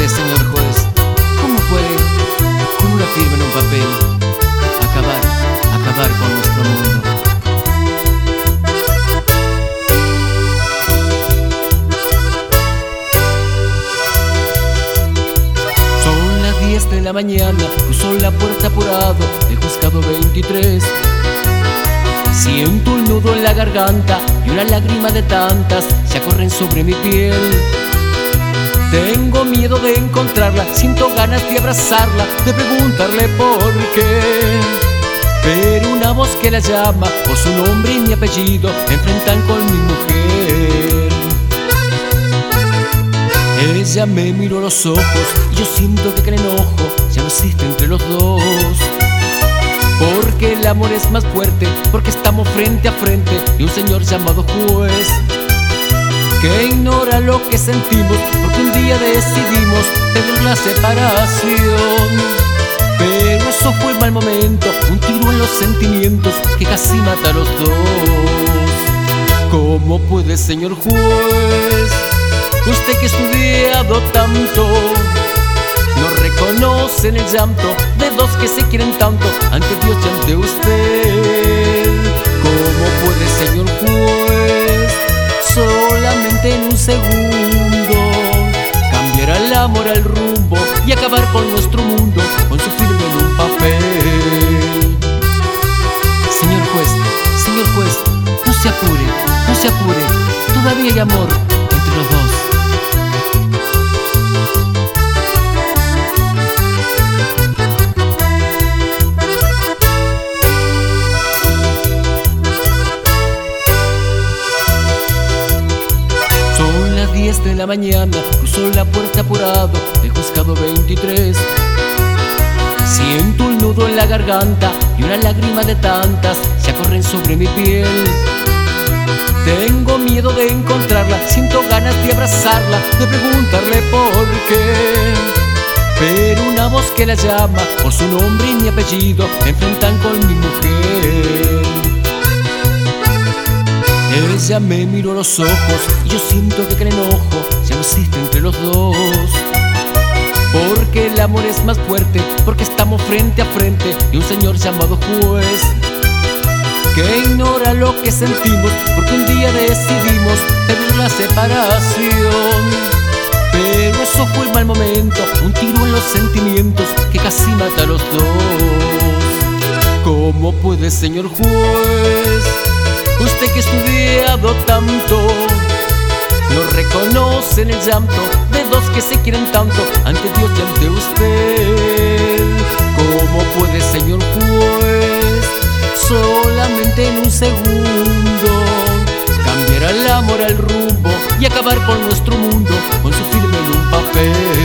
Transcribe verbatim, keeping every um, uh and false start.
puede, señor juez? ¿Cómo puede, con una firma en un papel, acabar, acabar con nuestro mundo? Son las diez de la mañana, cruzó la puerta apurado del juzgado veintitrés. Siento un nudo en la garganta y una lágrima de tantas se corren sobre mi piel. Tengo miedo de encontrarla, siento ganas de abrazarla, de preguntarle por qué. Pero una voz que la llama por su nombre y mi apellido me enfrentan con mi mujer. Ella me miró a los ojos y yo siento que aquel enojo ya no existe entre los dos. Porque el amor es más fuerte, porque estamos frente a frente y un señor llamado juez que ignora lo que sentimos, porque un día decidimos tener la separación. Pero eso fue el mal momento, un tiro en los sentimientos que casi mata a los dos. ¿Cómo puede, señor juez, usted que ha estudiado tanto, no reconoce en el llanto de dos que se quieren tanto ante Dios y ante usted? ¿Cómo puede, señor juez, solamente en un segundo cambiar al amor al rumbo y acabar con nuestro mundo con su firma en un papel? Señor juez, señor juez, no se apure, no se apure, todavía hay amor entre los dos. diez de la mañana, cruzó la puerta apurado del juzgado veintitrés. Siento un nudo en la garganta y una lágrima de tantas se corren sobre mi piel. Tengo miedo de encontrarla, siento ganas de abrazarla, de preguntarle por qué. Pero una voz que la llama por su nombre y mi apellido me enfrentan con mi mujer. Ella me miró a los ojos y yo siento que aquel enojo ya no existe entre los dos. Porque el amor es más fuerte, porque estamos frente a frente y un señor llamado juez que ignora lo que sentimos, porque un día decidimos pedir la separación. Pero eso fue el mal momento, un tiro en los sentimientos que casi mata a los dos. ¿Cómo puede, señor juez, usted que ha estudiado tanto, no reconoce en el llanto de dos que se quieren tanto ante Dios y ante usted? ¿Cómo puede, señor juez, solamente en un segundo cambiar al amor al rumbo y acabar con nuestro mundo con su firma en un papel?